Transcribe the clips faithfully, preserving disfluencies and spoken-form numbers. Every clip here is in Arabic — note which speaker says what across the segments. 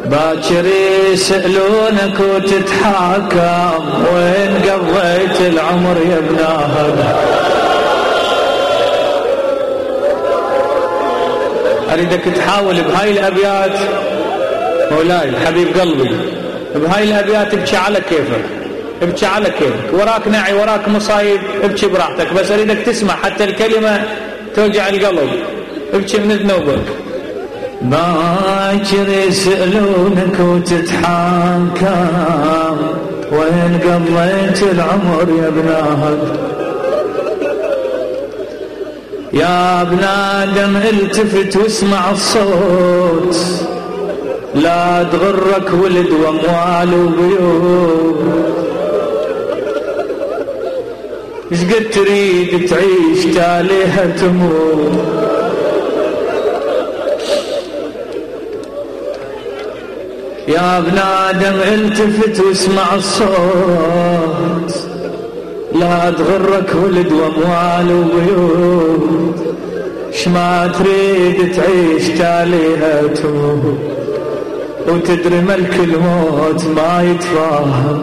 Speaker 1: باكر يسألونك وتتحاكم وين قضيت العمر يا ابن هذا. أريدك تحاول بهاي الأبيات مولاي حبيب قلبي، بهاي الأبيات ابكي على كيفك، ابكي على كيفك، وراك نعي وراك مصايب ابكي براحتك، بس أريدك تسمع حتى الكلمة توجع القلب، ابكي من ذنوبك. باكر يسألونك وتتحاكم وين قضيت العمر يا ابن آدم. يا ابن آدم التفت واسمع الصوت، لا تغرك ولد واموال وبيوت. ايش قد تريد تعيش تاليها تموت. يا ابن آدم التفت واسمع الصوت، لا تغرك ولد واموال وبيوت. شما تريد تعيش تاليها تموت، وتدري ملك الموت ما يتفاهم،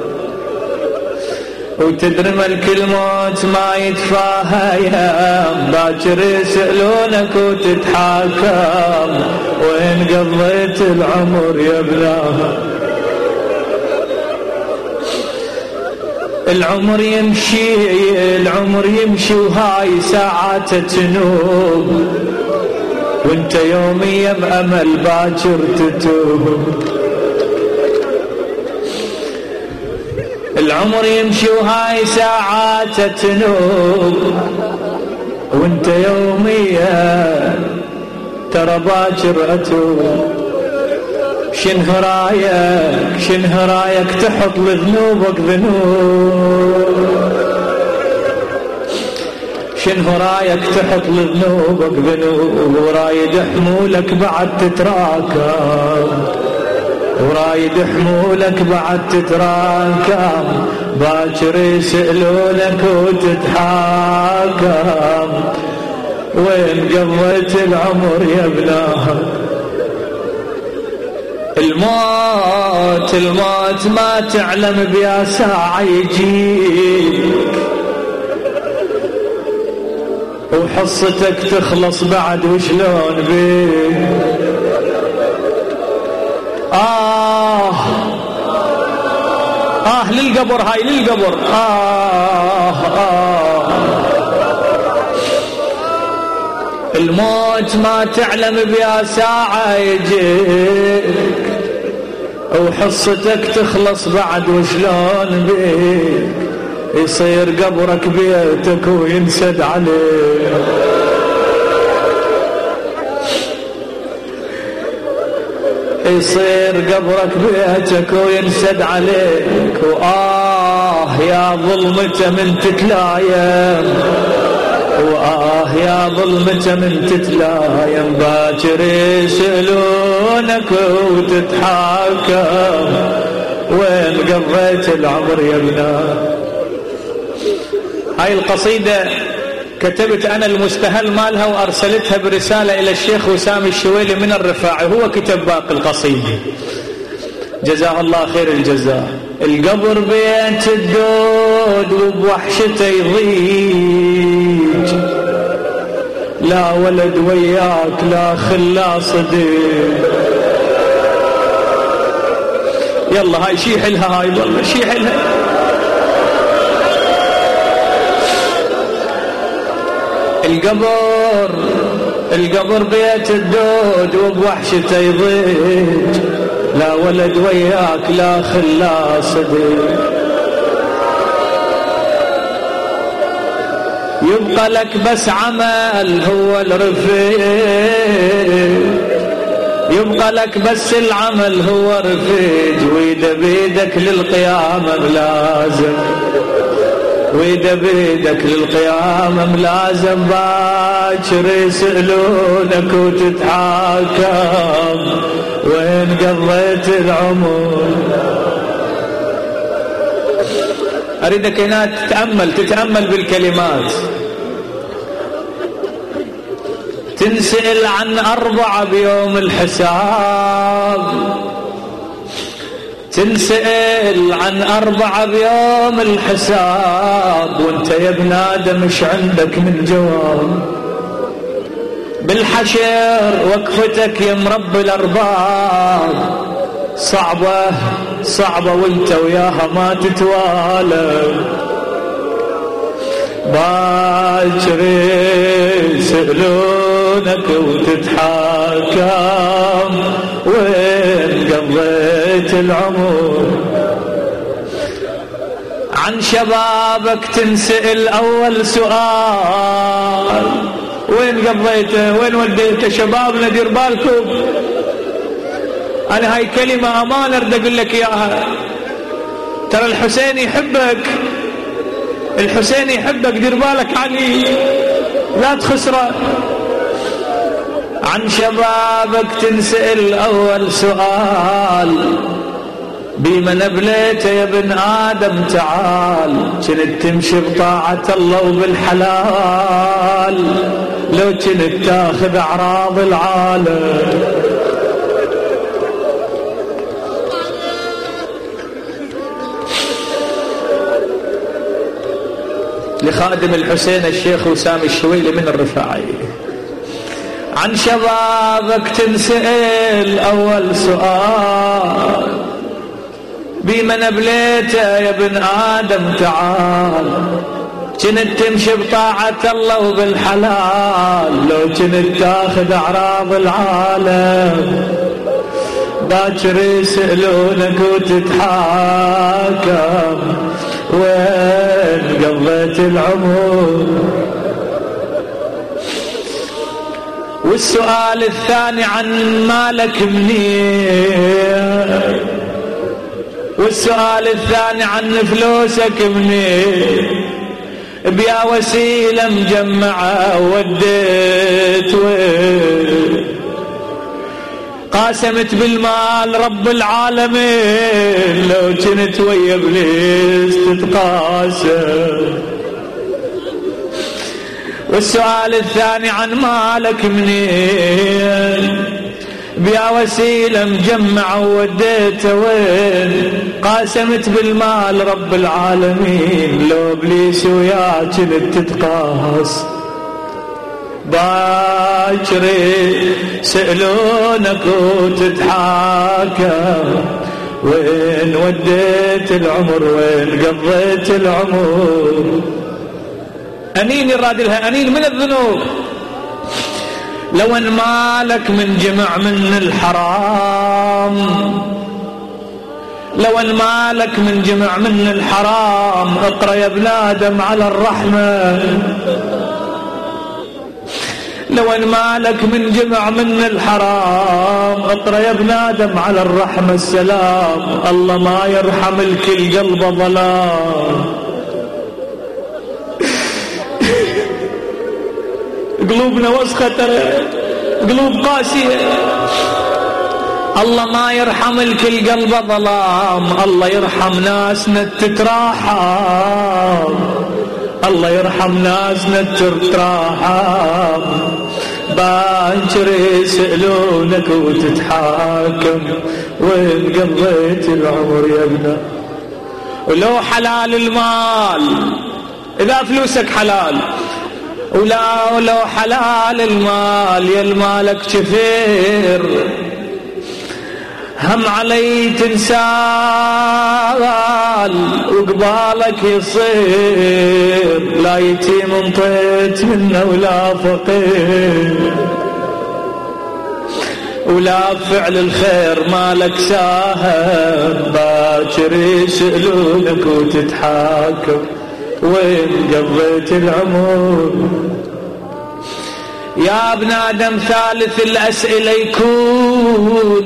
Speaker 1: وتدري ملك الموت ما يتفاهم. باكر يسألونك وتتحاكم وين قضيت العمر يا ابنها. العمر يمشي العمر يمشي وهاي ساعات تنوب، وانت يوميا بأمل باكر تتوب. العمر يمشي وهاي ساعات تنوب، وانت يوميا ترى باكر أتوب. شنه رايك شنه رايك تحط لذنوبك ذنوب، شنه رايك تحط لذنوبك ذنوب. ورايد حمولك بعد تتراكم، ورايد حمولك بعد تتراكم. باكر يسألونك وتتحاكم وين قضيت العمر يا ابنها. الموت الموت ما تعلم بيا ساعة يجيك، وحصتك تخلص بعد وشلون بيك. آه آه للقبر هاي للقبر. آه آه الموت ما تعلم بيا ساعة يجيك، وحصتك تخلص بعد وشلون بيك. يصير قبرك بيتك وينسد عليك، يصير قبرك بيتك وينسد عليك. وآه يا ظلمته من تتلايم، وآه يا ظلمته من تتلايم. باكر يسألونك وتتحاكم وين قضيت العمر يا ابنا. هاي القصيدة كتبت أنا المستهل مالها وأرسلتها برسالة إلى الشيخ وسام الشويلي من الرفاعي، هو كتب باقي القصيدة جزاه الله خير الجزاء. القبر بيت الدود وبوحشته يضيج، لا ولد وياك لا خلا صديق. يلا هاي شيح لها هاي والله شيح لها. القبر القبر بيت الدود وبوحشته يضيج، لا ولد وياك لا خلا صديق. يبقى لك بس عمل هو الرفيق، يبقى لك بس العمل هو رفيق. وإذا بيدك للقيامة ملازم، وإذا بيدك للقيامة ملازم. باكر يسألونك وتتحاكم وين قضيت العمر. أريدك هنا تتأمل تتأمل بالكلمات. تنسأل عن أربعة بيوم الحساب، تنسأل عن أربعة بيوم الحساب وانت يا ابن آدم ايش عندك من جواب؟ بالحشر وقفتك يا مرب الأرباب صعبة صعبة وانت وياها ما تتوالى. باكر يسألونك وتتحاكم وين قضيت العمر؟ عن شبابك تنسأل أول سؤال وين قضيته وين وديته؟ شبابنا دير بالكم، أنا هاي كلمة أمانة أريد أقول لك إياها. ترى الحسين يحبك، الحسين يحبك، دير بالك علي لا تخسره. عن شبابك تنسأل أول سؤال بما نبليته يا ابن آدم تعال. كنت تمشي بطاعة الله وبالحلال لو كنت تاخذ أعراض العالم. لخادم الحسين الشيخ وسام الشويلي من الرفاعي. عن شبابك تنسأل أول سؤال بما نبليته يا ابن آدم تعال. كنت تمشي بطاعة الله وبالحلال لو كنت تاخذ أعراض العالم. باكر يسألونك وتتحاكم وين قضيت العمر؟ والسؤال الثاني عن مالك منين؟ والسؤال الثاني عن فلوسك منين؟ بيا وسيلة مجمعة وديت وين؟ قاسمت بالمال رب العالمين لو كنت ويا ابليس تتقاسم. والسؤال الثاني عن مالك منين؟ بيا وسيلة مجمعة وديته وين؟ قاسمت بالمال رب العالمين لو ابليس وياك كنت تتقاس. باكر سألونك وتتحاكم وين وديت العمر وين قضيت العمر؟ أنين يراد لها أنين من الذنوب. لو ان مالك من جمع من الحرام، لو ان مالك من جمع من الحرام اقرأ يا ابن آدم على الرحمة. لو ان مالك من جمع من الحرام اقرأ يا ابن آدم على الرحمة السلام. الله ما يرحم الكل قلبه ظلام. قلوبنا وسخة ترى، قلوب قاسية. الله ما يرحم الكل قلبه ظلام. الله يرحم ناسنا تتراحم، الله يرحم ناسنا تتراحم. باكر يسألونك وتتحاكم وين قضيت العمر يا ابنه؟ ولو حلال المال إذا فلوسك حلال، ولا ولو حلال المال يا المالك كثير هم علي تنسال وقبالك يصير لا يتيم انطيت منه ولا فقير. ولا بفعل الخير مالك ساهم. باكر يسألونك وتتحاكم وين قضيت العمر؟ يا ابن آدم ثالث الأسئلة يكون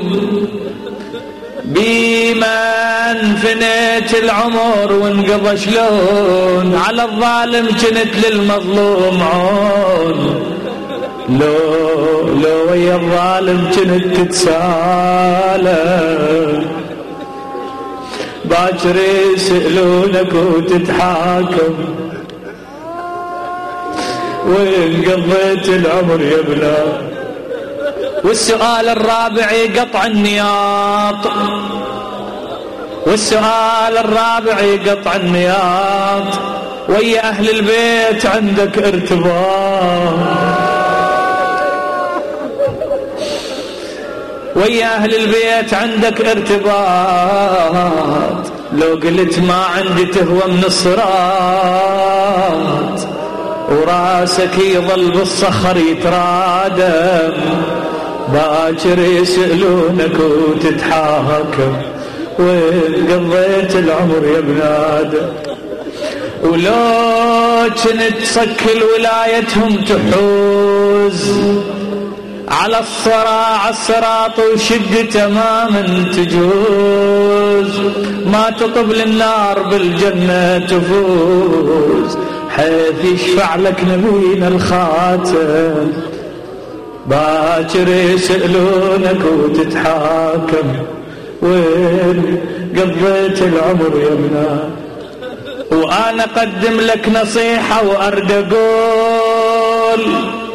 Speaker 1: بمن فنيت العمر وانقضى شلون؟ على الظالم كنت للمظلوم عون، لو لو ويا الظالم كنت تتسالم. باكر يسألونك وتتحاكم وين قضيت العمر يا ابنا؟ والسؤال الرابع قطع النياط. والسؤال الرابع يقطع النياط، ويا أهل البيت عندك ارتباط، ويا أهل البيت عندك ارتباط، لو قلت ما عندي تهوى من الصراط، وراسك يظل بالصخر يترادم، باكر يسألونك وتتحاكم، وين قضيت العمر يا ابن آدم؟ ولو كنت تصكل ولايتهم تحوز على الصراع الصراط وشد تماما تجوز، ما تطب للنار بالجنة تفوز، حيث يشفع لك نبينا الخاتم، باكر يسألونك وتتحاكم، وين قضيت العمر يا ابن؟ وأنا أقدم لك نصيحة وأرد أقول،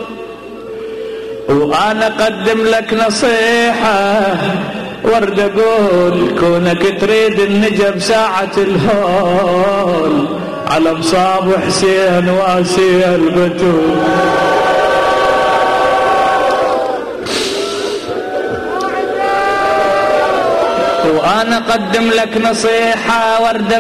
Speaker 1: وأنا أقدم لك نصيحة وأرد أقول، كونك تريد النجا بساعة الهول، على مصاب حسين واسي البتول. وأنا أقدم لك نصيحة وارد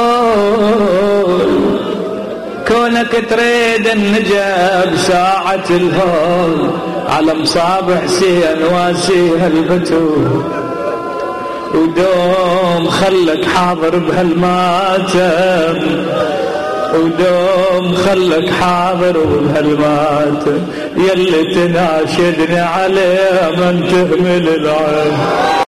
Speaker 1: أقول، كونك تريد النجا بساعة الهول، على مصاب حسين واسيها البتول، ودوم خلك حاضر بهالماتم، ودوم خلك حاضر بهالماتم، يلي تناشدني عليه من تهمل العين.